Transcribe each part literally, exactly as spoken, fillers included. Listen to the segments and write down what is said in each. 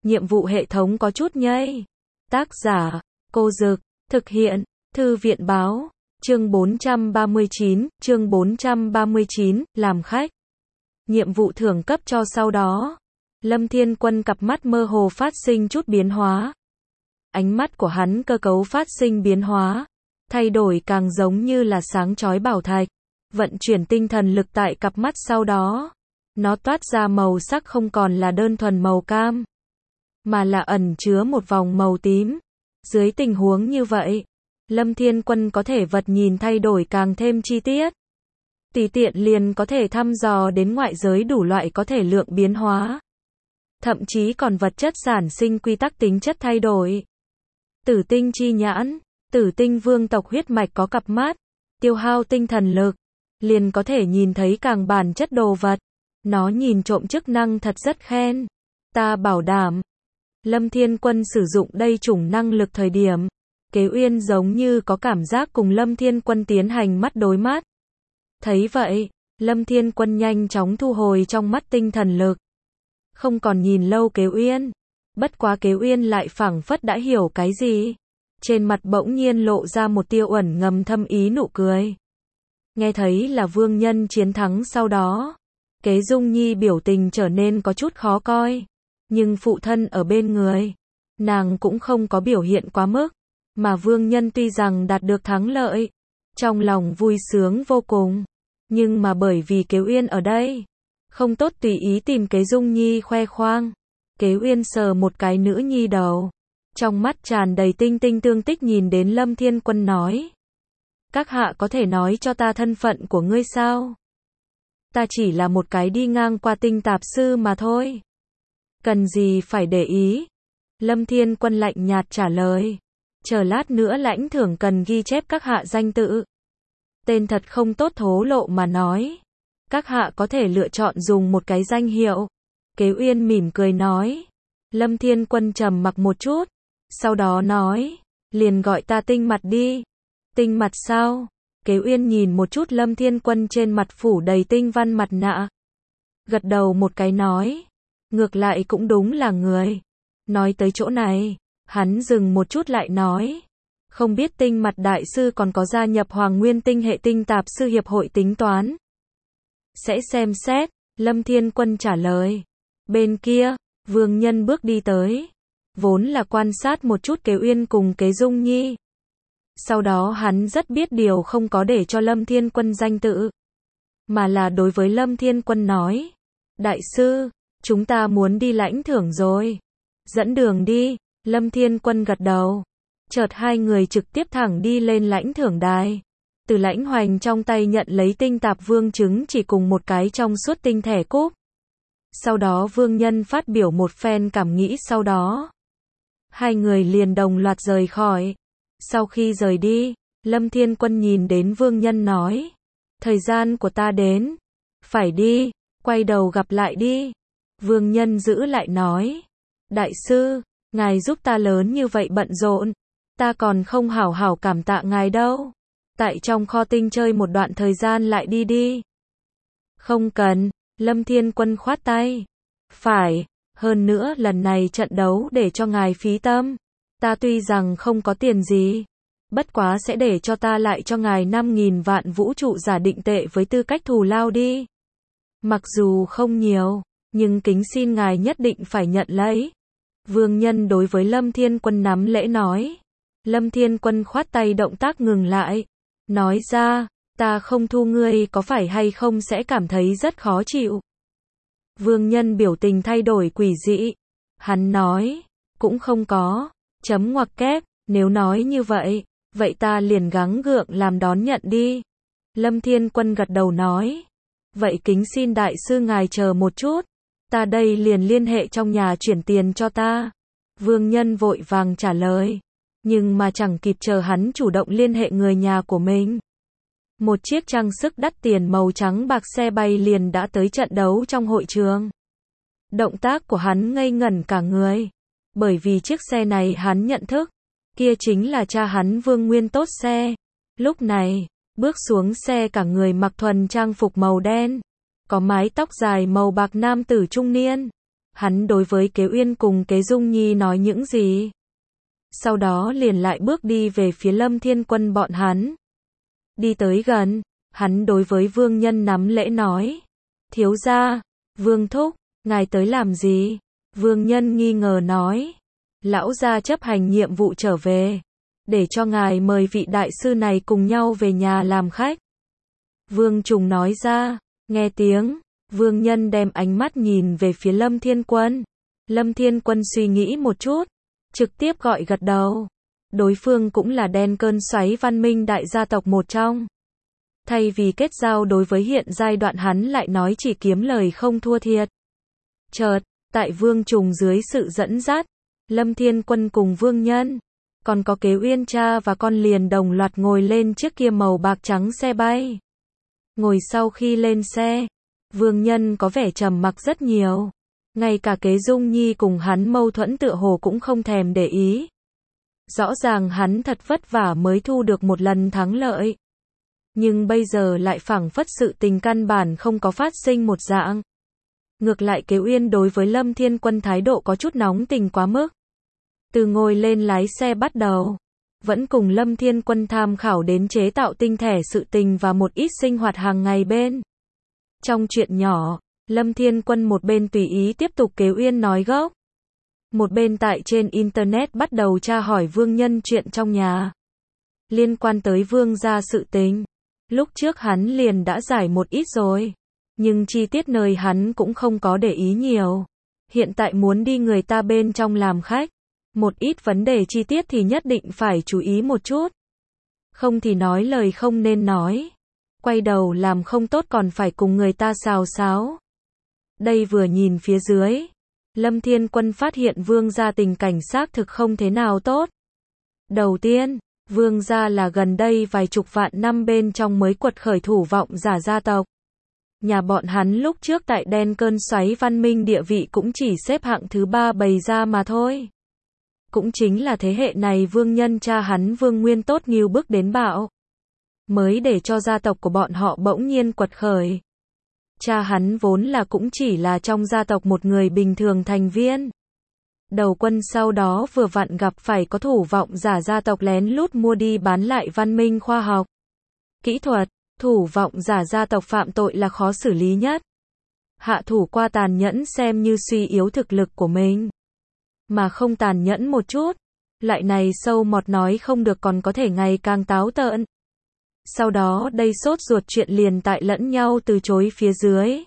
nhiệm vụ hệ thống có chút nhây. Tác giả, Cô Dực, thực hiện, Thư viện báo, chương bốn trăm ba mươi chín, chương bốn trăm ba mươi chín, làm khách. Nhiệm vụ thưởng cấp cho sau đó. Lâm Thiên Quân cặp mắt mơ hồ phát sinh chút biến hóa. Ánh mắt của hắn cơ cấu phát sinh biến hóa, thay đổi càng giống như là sáng chói bảo thạch. Vận chuyển tinh thần lực tại cặp mắt sau đó, nó toát ra màu sắc không còn là đơn thuần màu cam, mà là ẩn chứa một vòng màu tím. Dưới tình huống như vậy, Lâm Thiên Quân có thể vật nhìn thay đổi càng thêm chi tiết. Tùy tiện liền có thể thăm dò đến ngoại giới đủ loại có thể lượng biến hóa. Thậm chí còn vật chất sản sinh quy tắc tính chất thay đổi. Tử tinh chi nhãn, tử tinh vương tộc huyết mạch có cặp mắt, tiêu hao tinh thần lực, liền có thể nhìn thấy càng bản chất đồ vật. Nó nhìn trộm chức năng thật rất khen. Ta bảo đảm. Lâm Thiên Quân sử dụng đây chủng năng lực thời điểm, Kế Uyên giống như có cảm giác cùng Lâm Thiên Quân tiến hành mắt đối mắt. Thấy vậy, Lâm Thiên Quân nhanh chóng thu hồi trong mắt tinh thần lực. Không còn nhìn lâu Kế Uyên. Bất quá Kế Uyên lại phảng phất đã hiểu cái gì. Trên mặt bỗng nhiên lộ ra một tia uẩn ngầm thâm ý nụ cười. Nghe thấy là vương nhân chiến thắng sau đó, Kế Dung Nhi biểu tình trở nên có chút khó coi. Nhưng phụ thân ở bên người, nàng cũng không có biểu hiện quá mức. Mà vương nhân tuy rằng đạt được thắng lợi, trong lòng vui sướng vô cùng. Nhưng mà bởi vì Kế Uyên ở đây, không tốt tùy ý tìm Kế Dung Nhi khoe khoang. Kế Uyên sờ một cái nữ nhi đầu, trong mắt tràn đầy tinh tinh tương tích nhìn đến Lâm Thiên Quân nói. Các hạ có thể nói cho ta thân phận của ngươi sao? Ta chỉ là một cái đi ngang qua tinh tạp sư mà thôi. Cần gì phải để ý? Lâm Thiên Quân lạnh nhạt trả lời. Chờ lát nữa lãnh thưởng cần ghi chép các hạ danh tự. Tên thật không tốt thố lộ mà nói. Các hạ có thể lựa chọn dùng một cái danh hiệu. Kế Uyên mỉm cười nói. Lâm Thiên Quân trầm mặc một chút. Sau đó nói. Liền gọi ta tinh mặt đi. Tinh mặt sao? Kế Uyên nhìn một chút Lâm Thiên Quân trên mặt phủ đầy tinh văn mặt nạ. Gật đầu một cái nói. Ngược lại cũng đúng là người. Nói tới chỗ này, hắn dừng một chút lại nói. Không biết tinh mặt đại sư còn có gia nhập Hoàng Nguyên tinh hệ tinh tạp sư hiệp hội tính toán. Sẽ xem xét, Lâm Thiên Quân trả lời. Bên kia, vương nhân bước đi tới. Vốn là quan sát một chút Kế Uyên cùng Kế Dung Nhi. Sau đó hắn rất biết điều không có để cho Lâm Thiên Quân danh tự. Mà là đối với Lâm Thiên Quân nói. Đại sư, chúng ta muốn đi lãnh thưởng rồi. Dẫn đường đi, Lâm Thiên Quân gật đầu. Chợt hai người trực tiếp thẳng đi lên lãnh thưởng đài. Từ Lãnh Hoành trong tay nhận lấy tinh tạp vương chứng chỉ cùng một cái trong suốt tinh thẻ cúp. Sau đó vương nhân phát biểu một phen cảm nghĩ sau đó. Hai người liền đồng loạt rời khỏi. Sau khi rời đi, Lâm Thiên Quân nhìn đến vương nhân nói. Thời gian của ta đến. Phải đi, quay đầu gặp lại đi. Vương nhân giữ lại nói. Đại sư, ngài giúp ta lớn như vậy bận rộn. Ta còn không hảo hảo cảm tạ ngài đâu. Tại trong kho tinh chơi một đoạn thời gian lại đi đi. Không cần, Lâm Thiên Quân khoát tay. Phải, hơn nữa lần này trận đấu để cho ngài phí tâm. Ta tuy rằng không có tiền gì, bất quá sẽ để cho ta lại cho ngài năm nghìn vạn vũ trụ giả định tệ với tư cách thù lao đi. Mặc dù không nhiều, nhưng kính xin ngài nhất định phải nhận lấy. Vương nhân đối với Lâm Thiên Quân nắm lễ nói. Lâm Thiên Quân khoát tay động tác ngừng lại. Nói ra, ta không thu ngươi có phải hay không sẽ cảm thấy rất khó chịu. Vương nhân biểu tình thay đổi quỷ dị. Hắn nói, cũng không có. Chấm ngoặc kép, nếu nói như vậy, vậy ta liền gắng gượng làm đón nhận đi. Lâm Thiên Quân gật đầu nói. Vậy kính xin đại sư ngài chờ một chút. Ta đây liền liên hệ trong nhà chuyển tiền cho ta. Vương nhân vội vàng trả lời. Nhưng mà chẳng kịp chờ hắn chủ động liên hệ người nhà của mình. Một chiếc trang sức đắt tiền màu trắng bạc xe bay liền đã tới trận đấu trong hội trường. Động tác của hắn ngây ngẩn cả người. Bởi vì chiếc xe này hắn nhận thức. Kia chính là cha hắn Vương Nguyên Tốt xe. Lúc này, bước xuống xe cả người mặc thuần trang phục màu đen. Có mái tóc dài màu bạc nam tử trung niên. hắn đối với Kế Uyên cùng Kế Dung Nhi nói những gì. Sau đó liền lại bước đi về phía Lâm Thiên Quân bọn hắn. Đi tới gần, hắn đối với Vương Nhân nắm lễ nói. Thiếu gia, Vương Thúc, ngài tới làm gì? Vương Nhân nghi ngờ nói. Lão gia chấp hành nhiệm vụ trở về, để cho ngài mời vị đại sư này cùng nhau về nhà làm khách. Vương Trùng nói ra, nghe tiếng, Vương Nhân đem ánh mắt nhìn về phía Lâm Thiên Quân. Lâm Thiên Quân suy nghĩ một chút, trực tiếp gọi gật đầu. Đối phương cũng là đen cơn xoáy văn minh đại gia tộc một trong. Thay vì kết giao đối với hiện giai đoạn hắn lại nói chỉ kiếm lời không thua thiệt. Chợt, tại Vương Trùng dưới sự dẫn dắt, Lâm Thiên Quân cùng Vương Nhân, còn có Kế Uyên cha và con liền đồng loạt ngồi lên chiếc kia màu bạc trắng xe bay. Ngồi sau khi lên xe, Vương Nhân có vẻ trầm mặc rất nhiều. Ngay cả Kế Dung Nhi cùng hắn mâu thuẫn tựa hồ cũng không thèm để ý. Rõ ràng hắn thật vất vả mới thu được một lần thắng lợi. Nhưng bây giờ lại phảng phất sự tình căn bản không có phát sinh một dạng. Ngược lại Kế Uyên đối với Lâm Thiên Quân thái độ có chút nóng tình quá mức. Từ ngồi lên lái xe bắt đầu, vẫn cùng Lâm Thiên Quân tham khảo đến chế tạo tinh thể sự tình và một ít sinh hoạt hàng ngày bên. Trong chuyện nhỏ, Lâm Thiên Quân một bên tùy ý tiếp tục Kế Uyên nói gốc. Một bên tại trên Internet bắt đầu tra hỏi Vương Nhân chuyện trong nhà. Liên quan tới Vương gia sự tình. Lúc trước hắn liền đã giải một ít rồi. Nhưng chi tiết nơi hắn cũng không có để ý nhiều. Hiện tại muốn đi người ta bên trong làm khách. Một ít vấn đề chi tiết thì nhất định phải chú ý một chút. Không thì nói lời không nên nói. Quay đầu làm không tốt còn phải cùng người ta xào xáo. Đây vừa nhìn phía dưới, Lâm Thiên Quân phát hiện Vương gia tình cảnh xác thực không thế nào tốt. Đầu tiên, Vương gia là gần đây vài chục vạn năm bên trong mới quật khởi thủ vọng giả gia tộc. Nhà bọn hắn lúc trước tại đen cơn xoáy văn minh địa vị cũng chỉ xếp hạng thứ ba bày ra mà thôi. Cũng chính là thế hệ này Vương Nhân cha hắn Vương Nguyên Tốt nghiêu bước đến bạo. Mới để cho gia tộc của bọn họ bỗng nhiên quật khởi. Cha hắn vốn là cũng chỉ là trong gia tộc một người bình thường thành viên. Đầu quân sau đó vừa vặn gặp phải có thủ vọng giả gia tộc lén lút mua đi bán lại văn minh khoa học. Kỹ thuật, thủ vọng giả gia tộc phạm tội là khó xử lý nhất. Hạ thủ qua tàn nhẫn xem như suy yếu thực lực của mình. Mà không tàn nhẫn một chút, lại này sâu mọt nói không được còn có thể ngày càng táo tợn. Sau đó đây sốt ruột chuyện liền tại lẫn nhau từ chối phía dưới.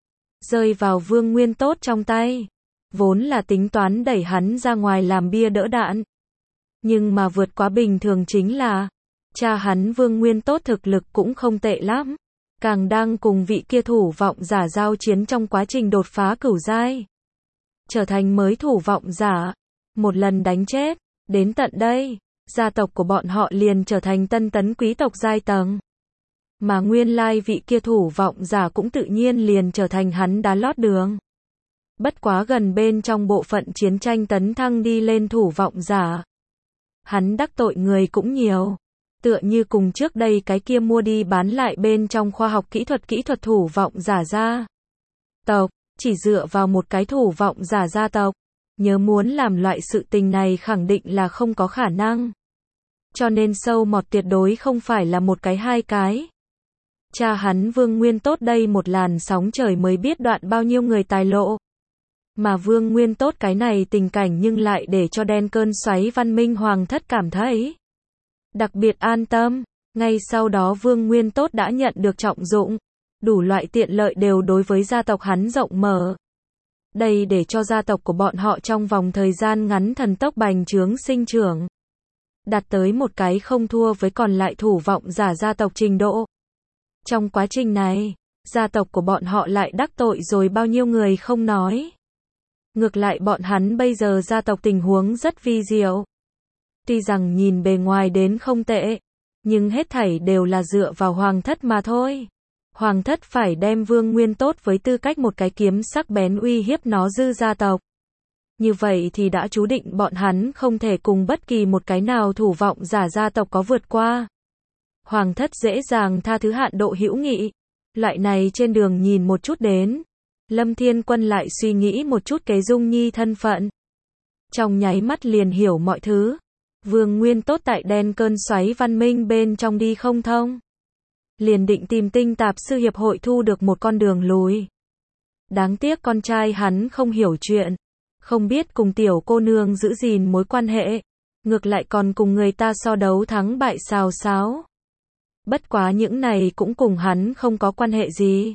Rơi vào Vương Nguyên Tốt trong tay. Vốn là tính toán đẩy hắn ra ngoài làm bia đỡ đạn. Nhưng mà vượt quá bình thường chính là, cha hắn Vương Nguyên Tốt thực lực cũng không tệ lắm. Càng đang cùng vị kia thủ vọng giả giao chiến trong quá trình đột phá cửu giai. Trở thành mới thủ vọng giả. Một lần đánh chết, đến tận đây. Gia tộc của bọn họ liền trở thành tân tấn quý tộc giai tầng. Mà nguyên lai vị kia thủ vọng giả cũng tự nhiên liền trở thành hắn đá lót đường. Bất quá gần bên trong bộ phận chiến tranh tấn thăng đi lên thủ vọng giả. Hắn đắc tội người cũng nhiều. Tựa như cùng trước đây cái kia mua đi bán lại bên trong khoa học kỹ thuật kỹ thuật thủ vọng giả gia tộc. Chỉ dựa vào một cái thủ vọng giả gia tộc. Nhớ muốn làm loại sự tình này khẳng định là không có khả năng. Cho nên sâu mọt tuyệt đối không phải là một cái hai cái. Cha hắn Vương Nguyên Tốt đây một làn sóng trời mới biết đoạn bao nhiêu người tài lộ. Mà Vương Nguyên Tốt cái này tình cảnh nhưng lại để cho đen cơn xoáy văn minh hoàng thất cảm thấy đặc biệt an tâm. Ngay sau đó Vương Nguyên Tốt đã nhận được trọng dụng. Đủ loại tiện lợi đều đối với gia tộc hắn rộng mở. Đây để cho gia tộc của bọn họ trong vòng thời gian ngắn thần tốc bành trướng sinh trưởng. Đạt tới một cái không thua với còn lại thủ vọng giả gia tộc trình độ. Trong quá trình này, gia tộc của bọn họ lại đắc tội rồi bao nhiêu người không nói. Ngược lại bọn hắn bây giờ gia tộc tình huống rất vi diệu. Tuy rằng nhìn bề ngoài đến không tệ, nhưng hết thảy đều là dựa vào hoàng thất mà thôi. Hoàng thất phải đem Vương Nguyên Tốt với tư cách một cái kiếm sắc bén uy hiếp nó dư gia tộc. Như vậy thì đã chú định bọn hắn không thể cùng bất kỳ một cái nào thủ vọng giả gia tộc có vượt qua. Hoàng thất dễ dàng tha thứ hạn độ hữu nghị. Loại này trên đường nhìn một chút đến. Lâm Thiên Quân lại suy nghĩ một chút Kế Dung Nhi thân phận. Trong nháy mắt liền hiểu mọi thứ. Vương Nguyên Tốt tại đen cơn xoáy văn minh bên trong đi không thông. Liền định tìm tinh tạp sư hiệp hội thu được một con đường lùi. Đáng tiếc con trai hắn không hiểu chuyện. Không biết cùng tiểu cô nương giữ gìn mối quan hệ. Ngược lại còn cùng người ta so đấu thắng bại xào xáo. Bất quá những này cũng cùng hắn không có quan hệ gì.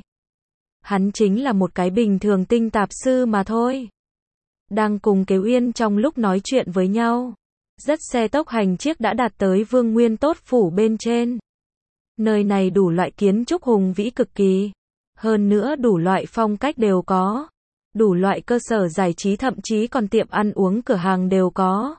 Hắn chính là một cái bình thường tinh tạp sư mà thôi. Đang cùng Kế Uyên trong lúc nói chuyện với nhau. Rất xe tốc hành chiếc đã đạt tới Vương Nguyên Tốt phủ bên trên. Nơi này đủ loại kiến trúc hùng vĩ cực kỳ. Hơn nữa đủ loại phong cách đều có. Đủ loại cơ sở giải trí thậm chí còn tiệm ăn uống cửa hàng đều có.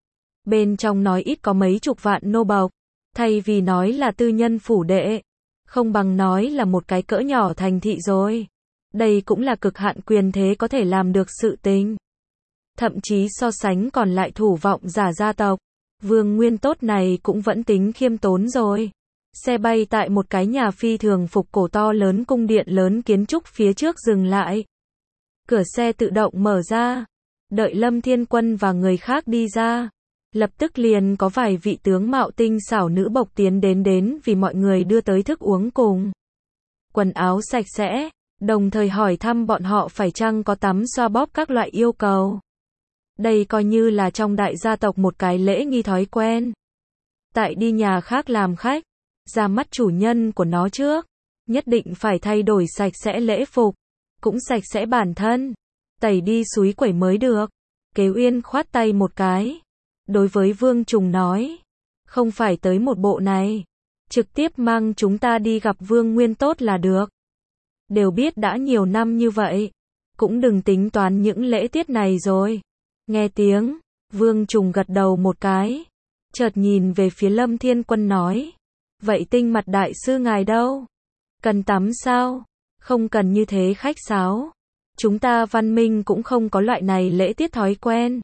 Bên trong nói ít có mấy chục vạn nô bộc. Thay vì nói là tư nhân phủ đệ. Không bằng nói là một cái cỡ nhỏ thành thị rồi. Đây cũng là cực hạn quyền thế có thể làm được sự tình. Thậm chí so sánh còn lại thủ vọng giả gia tộc. Vương Nguyên Tốt này cũng vẫn tính khiêm tốn rồi. Xe bay tại một cái nhà phi thường phục cổ to lớn cung điện lớn kiến trúc phía trước dừng lại. Cửa xe tự động mở ra. Đợi Lâm Thiên Quân và người khác đi ra. Lập tức liền có vài vị tướng mạo tinh xảo nữ bộc tiến đến đến vì mọi người đưa tới thức uống cùng. Quần áo sạch sẽ. Đồng thời hỏi thăm bọn họ phải chăng có tắm xoa bóp các loại yêu cầu. Đây coi như là trong đại gia tộc một cái lễ nghi thói quen. Tại đi nhà khác làm khách, ra mắt chủ nhân của nó trước, nhất định phải thay đổi sạch sẽ lễ phục, cũng sạch sẽ bản thân, tẩy đi súi quẩy mới được. Kế Uyên khoát tay một cái, đối với Vương Trùng nói, không phải tới một bộ này, trực tiếp mang chúng ta đi gặp Vương Nguyên Tốt là được. Đều biết đã nhiều năm như vậy, cũng đừng tính toán những lễ tiết này rồi. Nghe tiếng, Vương Trùng gật đầu một cái, chợt nhìn về phía Lâm Thiên Quân nói, vậy tinh mặt đại sư ngài đâu? Cần tắm sao? Không cần như thế khách sáo. Chúng ta văn minh cũng không có loại này lễ tiết thói quen.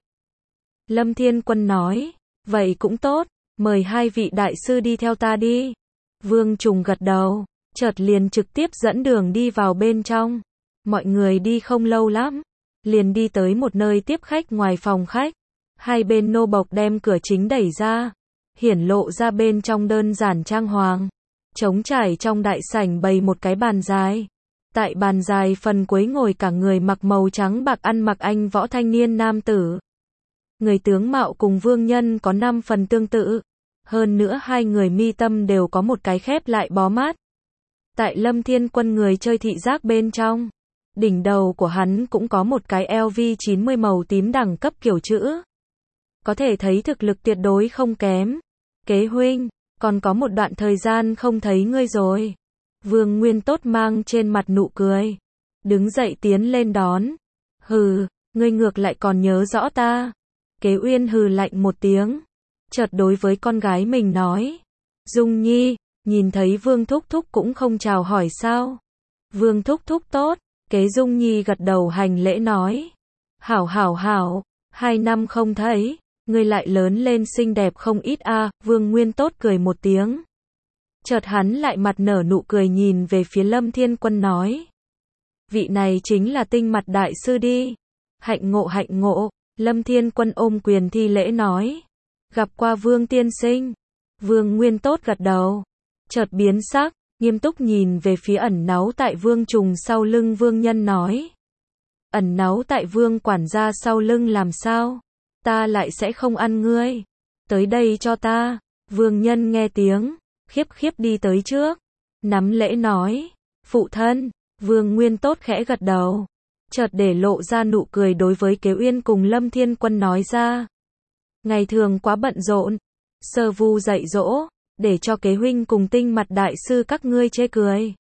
Lâm Thiên Quân nói, vậy cũng tốt, mời hai vị đại sư đi theo ta đi. Vương Trùng gật đầu, chợt liền trực tiếp dẫn đường đi vào bên trong. Mọi người đi không lâu lắm, liền đi tới một nơi tiếp khách ngoài phòng khách. Hai bên nô bộc đem cửa chính đẩy ra, hiển lộ ra bên trong đơn giản trang hoàng. Trống trải trong đại sảnh bày một cái bàn dài. Tại bàn dài phần cuối ngồi cả người mặc màu trắng bạc ăn mặc anh võ thanh niên nam tử. Người tướng mạo cùng Vương Nhân có năm phần tương tự. Hơn nữa hai người mi tâm đều có một cái khép lại bó mát. Tại Lâm Thiên Quân người chơi thị giác bên trong, đỉnh đầu của hắn cũng có một cái L V chín mươi màu tím đẳng cấp kiểu chữ. Có thể thấy thực lực tuyệt đối không kém. Kế huynh, còn có một đoạn thời gian không thấy ngươi rồi. Vương Nguyên Tốt mang trên mặt nụ cười, đứng dậy tiến lên đón. Hừ, ngươi ngược lại còn nhớ rõ ta. Kế Uyên hừ lạnh một tiếng, chợt đối với con gái mình nói, Dung Nhi, nhìn thấy Vương Thúc Thúc cũng không chào hỏi sao? Vương Thúc Thúc tốt. Kế Dung Nhi gật đầu hành lễ nói, hảo hảo hảo, hai năm không thấy, ngươi lại lớn lên xinh đẹp không ít a. À. Vương Nguyên Tốt cười một tiếng, chợt hắn lại mặt nở nụ cười nhìn về phía Lâm Thiên Quân nói, vị này chính là tinh mặt đại sư đi. Hạnh ngộ hạnh ngộ. Lâm Thiên Quân ôm quyền thi lễ nói, gặp qua Vương tiên sinh. Vương Nguyên Tốt gật đầu, chợt biến sắc, nghiêm túc nhìn về phía ẩn náu tại Vương Trùng sau lưng Vương Nhân nói, ẩn náu tại Vương quản gia sau lưng làm sao? Ta lại sẽ không ăn ngươi. Tới đây cho ta. Vương Nhân nghe tiếng, khiếp khiếp đi tới trước, nắm lễ nói, phụ thân. Vương Nguyên Tốt khẽ gật đầu, chợt để lộ ra nụ cười đối với Kế Uyên cùng Lâm Thiên Quân nói ra, ngày thường quá bận rộn, sơ vu dạy dỗ, để cho Kế huynh cùng tinh mặt đại sư các ngươi chê cười.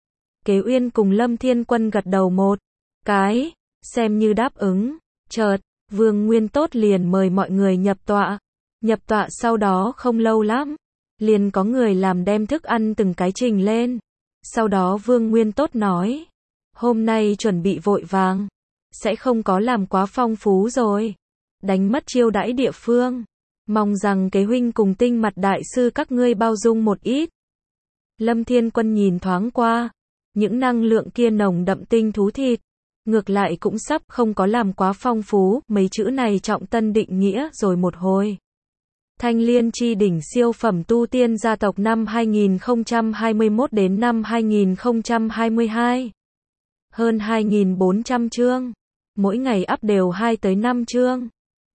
Kế Uyên cùng Lâm Thiên Quân gật đầu một cái, xem như đáp ứng. Chợt, Vương Nguyên Tốt liền mời mọi người nhập tọa. Nhập tọa sau đó không lâu lắm, liền có người làm đem thức ăn từng cái trình lên. Sau đó Vương Nguyên Tốt nói, hôm nay chuẩn bị vội vàng, sẽ không có làm quá phong phú rồi, đánh mất chiêu đãi địa phương. Mong rằng Kế huynh cùng tinh mặt đại sư các ngươi bao dung một ít. Lâm Thiên Quân nhìn thoáng qua, những năng lượng kia nồng đậm tinh thú thịt, Ngược lại cũng sắp không có làm quá phong phú, mấy chữ này trọng tân định nghĩa rồi một hồi. Thanh Liên chi đỉnh siêu phẩm tu tiên gia tộc năm hai nghìn không trăm hai mươi mốt đến năm hai nghìn không trăm hai mươi hai. Hơn hai nghìn bốn trăm chương. Mỗi ngày up đều hai tới năm chương.